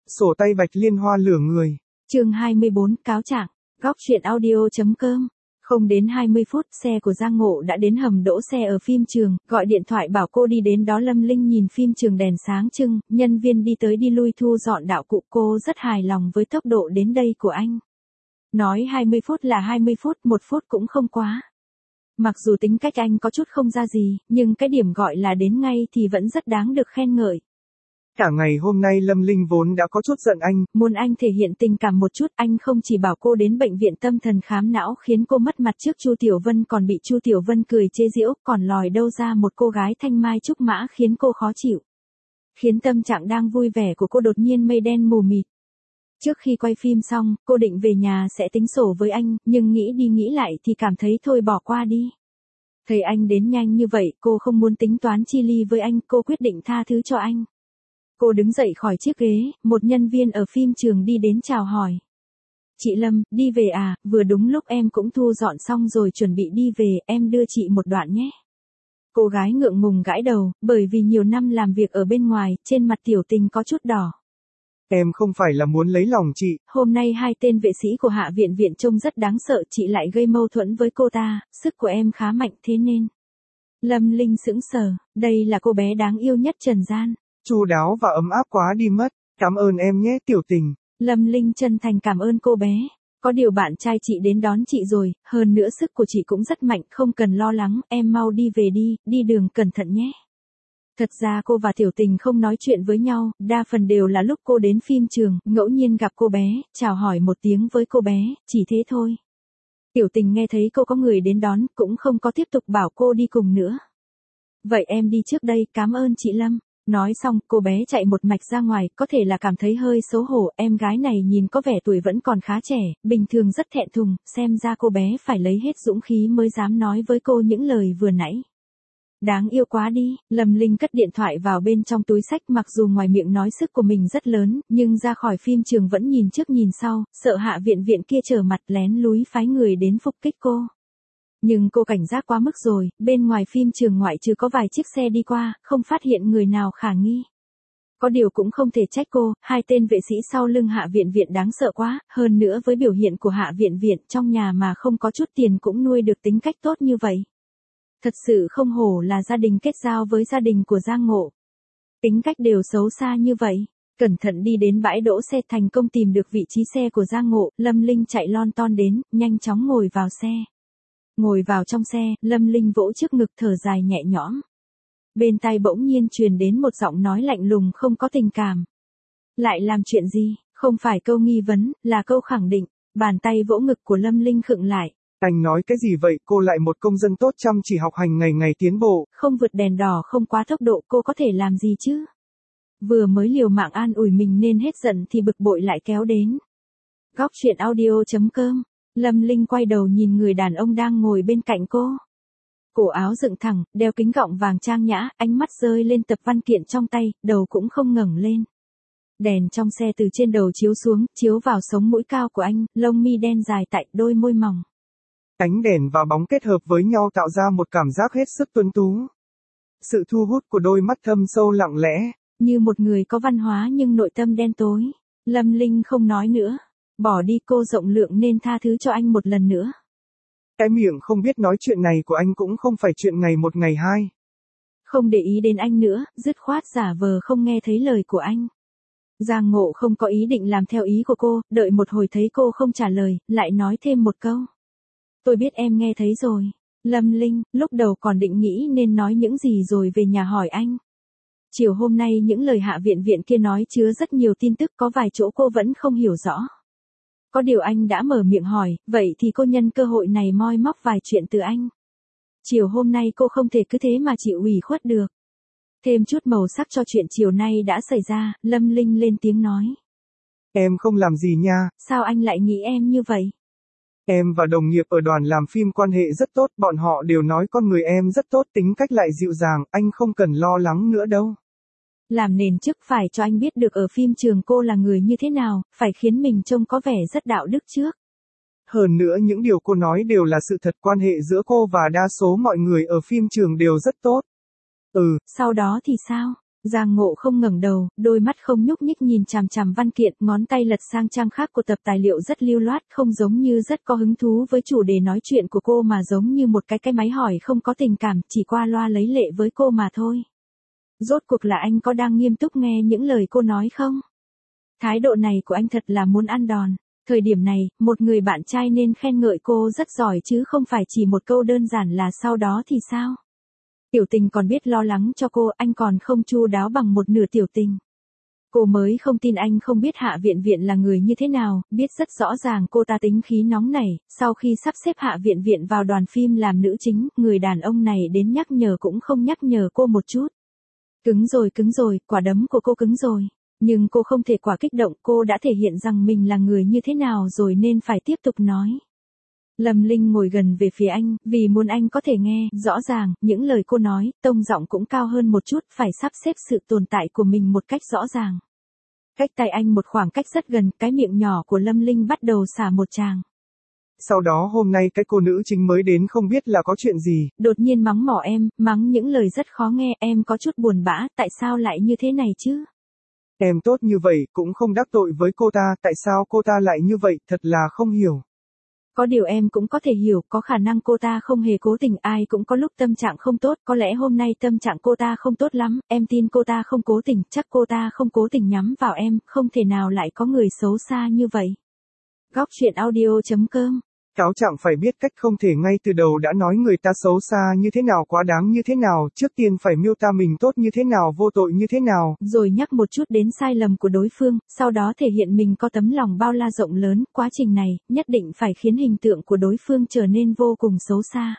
Sổ tay bạch liên hoa lửa người. Chương 24, cáo trạng. Góc truyện audio.com. Không đến 20 phút, xe của Giang Ngộ đã đến hầm đỗ xe ở phim trường, gọi điện thoại bảo cô đi đến đó. Lâm Linh nhìn phim trường đèn sáng trưng, nhân viên đi tới đi lui thu dọn đạo cụ, cô rất hài lòng với tốc độ đến đây của anh. Nói 20 phút là 20 phút, 1 phút cũng không quá. Mặc dù tính cách anh có chút không ra gì, nhưng cái điểm gọi là đến ngay thì vẫn rất đáng được khen ngợi. Cả ngày hôm nay Lâm Linh vốn đã có chút giận anh. Muốn anh thể hiện tình cảm một chút, anh không chỉ bảo cô đến bệnh viện tâm thần khám não khiến cô mất mặt trước Chu Tiểu Vân, còn bị Chu Tiểu Vân cười chế giễu, còn lòi đâu ra một cô gái thanh mai trúc mã khiến cô khó chịu. Khiến tâm trạng đang vui vẻ của cô đột nhiên mây đen mù mịt. Trước khi quay phim xong, cô định về nhà sẽ tính sổ với anh, nhưng nghĩ đi nghĩ lại thì cảm thấy thôi bỏ qua đi. Thấy anh đến nhanh như vậy, cô không muốn tính toán chi ly với anh, cô quyết định tha thứ cho anh. Cô đứng dậy khỏi chiếc ghế, một nhân viên ở phim trường đi đến chào hỏi. Chị Lâm, đi về à, vừa đúng lúc em cũng thu dọn xong rồi chuẩn bị đi về, em đưa chị một đoạn nhé. Cô gái ngượng ngùng gãi đầu, bởi vì nhiều năm làm việc ở bên ngoài, trên mặt Tiểu Tình có chút đỏ. Em không phải là muốn lấy lòng chị. Hôm nay hai tên vệ sĩ của Hạ viện viện trông rất đáng sợ, chị lại gây mâu thuẫn với cô ta, sức của em khá mạnh thế nên. Lâm Linh sững sờ, đây là cô bé đáng yêu nhất trần gian. Chu đáo và ấm áp quá đi mất, cảm ơn em nhé Tiểu Tình. Lâm Linh chân thành cảm ơn cô bé. Có điều bạn trai chị đến đón chị rồi, hơn nữa sức của chị cũng rất mạnh, không cần lo lắng, em mau đi về đi, đi đường cẩn thận nhé. Thật ra cô và Tiểu Tình không nói chuyện với nhau, đa phần đều là lúc cô đến phim trường, ngẫu nhiên gặp cô bé, chào hỏi một tiếng với cô bé, chỉ thế thôi. Tiểu Tình nghe thấy cô có người đến đón, cũng không có tiếp tục bảo cô đi cùng nữa. Vậy em đi trước đây, cảm ơn chị Lâm. Nói xong, cô bé chạy một mạch ra ngoài, có thể là cảm thấy hơi xấu hổ, em gái này nhìn có vẻ tuổi vẫn còn khá trẻ, bình thường rất thẹn thùng, xem ra cô bé phải lấy hết dũng khí mới dám nói với cô những lời vừa nãy. Đáng yêu quá đi, Lâm Linh cất điện thoại vào bên trong túi xách, mặc dù ngoài miệng nói sức của mình rất lớn, nhưng ra khỏi phim trường vẫn nhìn trước nhìn sau, sợ Hạ viện viện kia trở mặt lén lúi phái người đến phục kích cô. Nhưng cô cảnh giác quá mức rồi, bên ngoài phim trường ngoại trừ có vài chiếc xe đi qua, không phát hiện người nào khả nghi. Có điều cũng không thể trách cô, hai tên vệ sĩ sau lưng Hạ viện viện đáng sợ quá, hơn nữa với biểu hiện của Hạ viện viện trong nhà mà không có chút tiền cũng nuôi được tính cách tốt như vậy. Thật sự không hổ là gia đình kết giao với gia đình của Giang Ngộ. Tính cách đều xấu xa như vậy. Cẩn thận đi đến bãi đỗ xe, thành công tìm được vị trí xe của Giang Ngộ, Lâm Linh chạy lon ton đến, nhanh chóng ngồi vào xe. Ngồi vào trong xe, Lâm Linh vỗ trước ngực thở dài nhẹ nhõm. Bên tai bỗng nhiên truyền đến một giọng nói lạnh lùng không có tình cảm. Lại làm chuyện gì? Không phải câu nghi vấn, là câu khẳng định. Bàn tay vỗ ngực của Lâm Linh khựng lại. Anh nói cái gì vậy, cô lại một công dân tốt chăm chỉ học hành ngày ngày tiến bộ. Không vượt đèn đỏ, không quá tốc độ, cô có thể làm gì chứ? Vừa mới liều mạng an ủi mình nên hết giận thì bực bội lại kéo đến. Góc truyện audio.com. Lâm Linh quay đầu nhìn người đàn ông đang ngồi bên cạnh cô. Cổ áo dựng thẳng, đeo kính gọng vàng trang nhã, ánh mắt rơi lên tập văn kiện trong tay, đầu cũng không ngẩng lên. Đèn trong xe từ trên đầu chiếu xuống, chiếu vào sống mũi cao của anh, lông mi đen dài tại đôi môi mỏng. Ánh đèn và bóng kết hợp với nhau tạo ra một cảm giác hết sức tuấn tú. Sự thu hút của đôi mắt thâm sâu lặng lẽ. Như một người có văn hóa nhưng nội tâm đen tối. Lâm Linh không nói nữa. Bỏ đi, cô rộng lượng nên tha thứ cho anh một lần nữa. Cái miệng không biết nói chuyện này của anh cũng không phải chuyện ngày một ngày hai. Không để ý đến anh nữa, dứt khoát giả vờ không nghe thấy lời của anh. Giang Ngộ không có ý định làm theo ý của cô, đợi một hồi thấy cô không trả lời, lại nói thêm một câu. Tôi biết em nghe thấy rồi. Lâm Linh, lúc đầu còn định nghĩ nên nói những gì rồi về nhà hỏi anh. Chiều hôm nay những lời Hạ viện viện kia nói chứa rất nhiều tin tức, có vài chỗ cô vẫn không hiểu rõ. Có điều anh đã mở miệng hỏi, vậy thì cô nhân cơ hội này moi móc vài chuyện từ anh. Chiều hôm nay cô không thể cứ thế mà chịu ủy khuất được. Thêm chút màu sắc cho chuyện chiều nay đã xảy ra, Lâm Linh lên tiếng nói. Em không làm gì nha. Sao anh lại nghĩ em như vậy? Em và đồng nghiệp ở đoàn làm phim quan hệ rất tốt, bọn họ đều nói con người em rất tốt, tính cách lại dịu dàng, anh không cần lo lắng nữa đâu. Làm nền trước phải cho anh biết được ở phim trường cô là người như thế nào, phải khiến mình trông có vẻ rất đạo đức trước. Hơn nữa những điều cô nói đều là sự thật, quan hệ giữa cô và đa số mọi người ở phim trường đều rất tốt. Sau đó thì sao? Giang Ngộ không ngẩng đầu, đôi mắt không nhúc nhích nhìn chằm chằm văn kiện, ngón tay lật sang trang khác của tập tài liệu rất lưu loát, không giống như rất có hứng thú với chủ đề nói chuyện của cô mà giống như một cái máy hỏi không có tình cảm, chỉ qua loa lấy lệ với cô mà thôi. Rốt cuộc là anh có đang nghiêm túc nghe những lời cô nói không? Thái độ này của anh thật là muốn ăn đòn. Thời điểm này, một người bạn trai nên khen ngợi cô rất giỏi chứ không phải chỉ một câu đơn giản là sau đó thì sao? Tiểu Tình còn biết lo lắng cho cô, anh còn không chu đáo bằng một nửa Tiểu Tình. Cô mới không tin anh không biết Hạ Viện Viện là người như thế nào, biết rất rõ ràng cô ta tính khí nóng nảy, sau khi sắp xếp Hạ Viện Viện vào đoàn phim làm nữ chính, người đàn ông này đến nhắc nhở cũng không nhắc nhở cô một chút. Cứng rồi, quả đấm của cô cứng rồi. Nhưng cô không thể quá kích động, cô đã thể hiện rằng mình là người như thế nào rồi nên phải tiếp tục nói. Lâm Linh ngồi gần về phía anh, vì muốn anh có thể nghe, rõ ràng, những lời cô nói, tông giọng cũng cao hơn một chút, phải sắp xếp sự tồn tại của mình một cách rõ ràng. Cách tay anh một khoảng cách rất gần, cái miệng nhỏ của Lâm Linh bắt đầu xả một tràng. Sau đó hôm nay cái cô nữ chính mới đến không biết là có chuyện gì. Đột nhiên mắng mỏ em, mắng những lời rất khó nghe, em có chút buồn bã, tại sao lại như thế này chứ? Em tốt như vậy, cũng không đắc tội với cô ta, tại sao cô ta lại như vậy, thật là không hiểu. Có điều em cũng có thể hiểu, có khả năng cô ta không hề cố tình, ai cũng có lúc tâm trạng không tốt, có lẽ hôm nay tâm trạng cô ta không tốt lắm, em tin cô ta không cố tình, chắc cô ta không cố tình nhắm vào em, không thể nào lại có người xấu xa như vậy. Góc truyện audio.com. Cáo trạng phải biết cách, không thể ngay từ đầu đã nói người ta xấu xa như thế nào, quá đáng như thế nào, trước tiên phải miêu tả mình tốt như thế nào, vô tội như thế nào. Rồi nhắc một chút đến sai lầm của đối phương, sau đó thể hiện mình có tấm lòng bao la rộng lớn, quá trình này, nhất định phải khiến hình tượng của đối phương trở nên vô cùng xấu xa.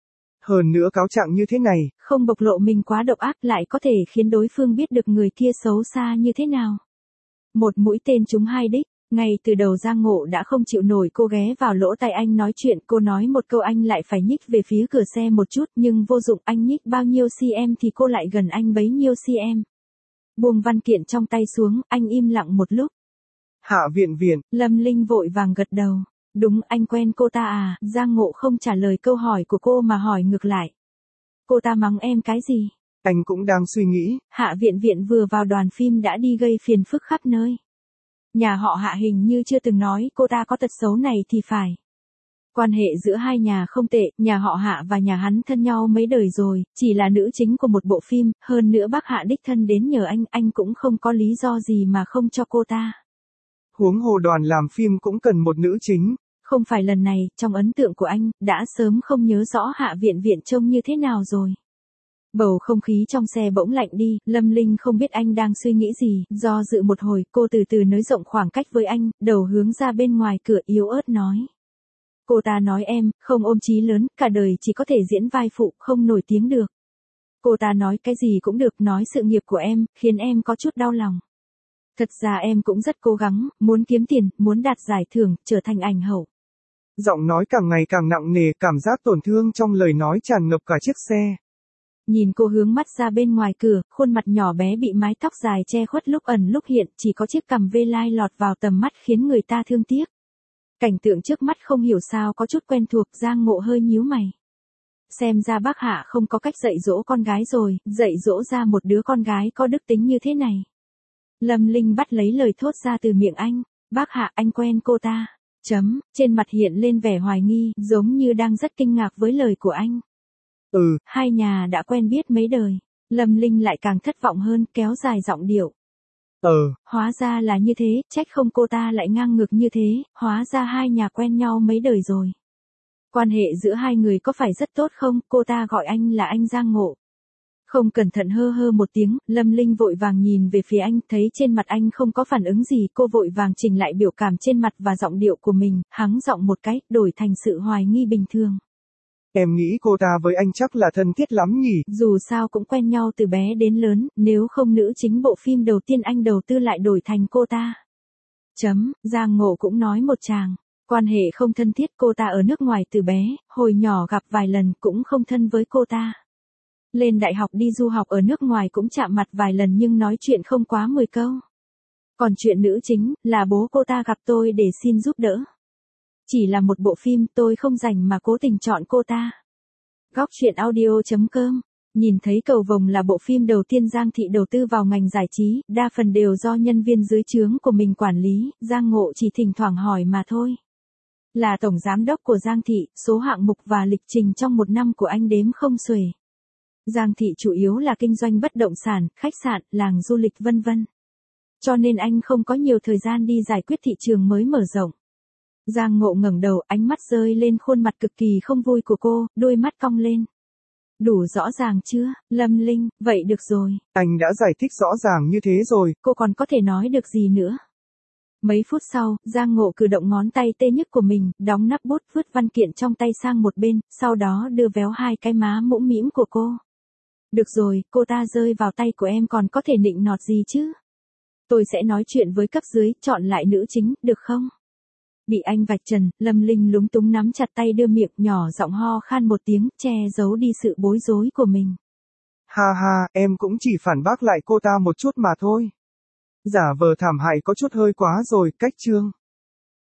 Hơn nữa cáo trạng như thế này, không bộc lộ mình quá độc ác lại có thể khiến đối phương biết được người kia xấu xa như thế nào. Một mũi tên trúng hai đích. Ngay từ đầu Giang Ngộ đã không chịu nổi cô ghé vào lỗ tai anh nói chuyện, cô nói một câu anh lại phải nhích về phía cửa xe một chút, nhưng vô dụng, anh nhích bao nhiêu cm thì cô lại gần anh bấy nhiêu cm. Buông văn kiện trong tay xuống, anh im lặng một lúc. Hạ Viện Viện. Lâm Linh vội vàng gật đầu. Đúng, anh quen cô ta à? Giang Ngộ không trả lời câu hỏi của cô mà hỏi ngược lại. Cô ta mắng em cái gì? Anh cũng đang suy nghĩ. Hạ Viện Viện vừa vào đoàn phim đã đi gây phiền phức khắp nơi. Nhà họ Hạ hình như chưa từng nói cô ta có tật xấu này thì phải. Quan hệ giữa hai nhà không tệ, nhà họ Hạ và nhà hắn thân nhau mấy đời rồi, chỉ là nữ chính của một bộ phim, hơn nữa bác Hạ đích thân đến nhờ anh cũng không có lý do gì mà không cho cô ta. Huống hồ đoàn làm phim cũng cần một nữ chính. Không phải lần này, trong ấn tượng của anh, đã sớm không nhớ rõ Hạ Viện Viện trông như thế nào rồi. Bầu không khí trong xe bỗng lạnh đi, Lâm Linh không biết anh đang suy nghĩ gì, do dự một hồi, cô từ từ nới rộng khoảng cách với anh, đầu hướng ra bên ngoài cửa yếu ớt nói. Cô ta nói em, không ôm chí lớn, cả đời chỉ có thể diễn vai phụ, không nổi tiếng được. Cô ta nói cái gì cũng được, nói sự nghiệp của em, khiến em có chút đau lòng. Thật ra em cũng rất cố gắng, muốn kiếm tiền, muốn đạt giải thưởng, trở thành ảnh hậu. Giọng nói càng ngày càng nặng nề, cảm giác tổn thương trong lời nói tràn ngập cả chiếc xe. Nhìn cô hướng mắt ra bên ngoài cửa, khuôn mặt nhỏ bé bị mái tóc dài che khuất lúc ẩn lúc hiện, chỉ có chiếc cằm vê lai lọt vào tầm mắt khiến người ta thương tiếc. Cảnh tượng trước mắt không hiểu sao có chút quen thuộc, Giang Ngộ hơi nhíu mày. Xem ra bác Hạ không có cách dạy dỗ con gái rồi, dạy dỗ ra một đứa con gái có đức tính như thế này. Lâm Linh bắt lấy lời thốt ra từ miệng anh, bác Hạ anh quen cô ta. Trên mặt hiện lên vẻ hoài nghi, giống như đang rất kinh ngạc với lời của anh. Hai nhà đã quen biết mấy đời. Lâm Linh lại càng thất vọng hơn, kéo dài giọng điệu. Hóa ra là như thế, trách không cô ta lại ngang ngược như thế, hóa ra hai nhà quen nhau mấy đời rồi. Quan hệ giữa hai người có phải rất tốt không? Cô ta gọi anh là anh Giang Ngộ. Không cẩn thận hơ một tiếng, Lâm Linh vội vàng nhìn về phía anh, thấy trên mặt anh không có phản ứng gì, cô vội vàng chỉnh lại biểu cảm trên mặt và giọng điệu của mình, hắng giọng một cái, đổi thành sự hoài nghi bình thường. Em nghĩ cô ta với anh chắc là thân thiết lắm nhỉ? Dù sao cũng quen nhau từ bé đến lớn, nếu không nữ chính bộ phim đầu tiên anh đầu tư lại đổi thành cô ta. Giang Ngộ cũng nói một tràng. Quan hệ không thân thiết, cô ta ở nước ngoài từ bé, hồi nhỏ gặp vài lần cũng không thân với cô ta. Lên đại học đi du học ở nước ngoài cũng chạm mặt vài lần nhưng nói chuyện không quá 10 câu. Còn chuyện nữ chính, là bố cô ta gặp tôi để xin giúp đỡ. Chỉ là một bộ phim, tôi không rảnh mà cố tình chọn cô ta. Góc truyện audio.com Nhìn thấy Cầu Vồng là bộ phim đầu tiên Giang Thị đầu tư vào ngành giải trí, đa phần đều do nhân viên dưới trướng của mình quản lý, Giang Ngộ chỉ thỉnh thoảng hỏi mà thôi. Là tổng giám đốc của Giang Thị, số hạng mục và lịch trình trong một năm của anh đếm không xuể. Giang Thị chủ yếu là kinh doanh bất động sản, khách sạn, làng du lịch vân vân. Cho nên anh không có nhiều thời gian đi giải quyết thị trường mới mở rộng. Giang Ngộ ngẩng đầu, ánh mắt rơi lên khuôn mặt cực kỳ không vui của cô, đôi mắt cong lên. Đủ rõ ràng chưa, Lâm Linh, vậy được rồi. Anh đã giải thích rõ ràng như thế rồi. Cô còn có thể nói được gì nữa? Mấy phút sau, Giang Ngộ cử động ngón tay tê nhức của mình, đóng nắp bút vứt văn kiện trong tay sang một bên, sau đó đưa véo hai cái má mũm mĩm của cô. Được rồi, cô ta rơi vào tay của em còn có thể nịnh nọt gì chứ? Tôi sẽ nói chuyện với cấp dưới, chọn lại nữ chính, được không? Bị anh vạch trần, Lâm Linh lúng túng nắm chặt tay đưa miệng, nhỏ giọng ho khan một tiếng, che giấu đi sự bối rối của mình. Ha ha, em cũng chỉ phản bác lại cô ta một chút mà thôi. Giả vờ thảm hại có chút hơi quá rồi, cách chương.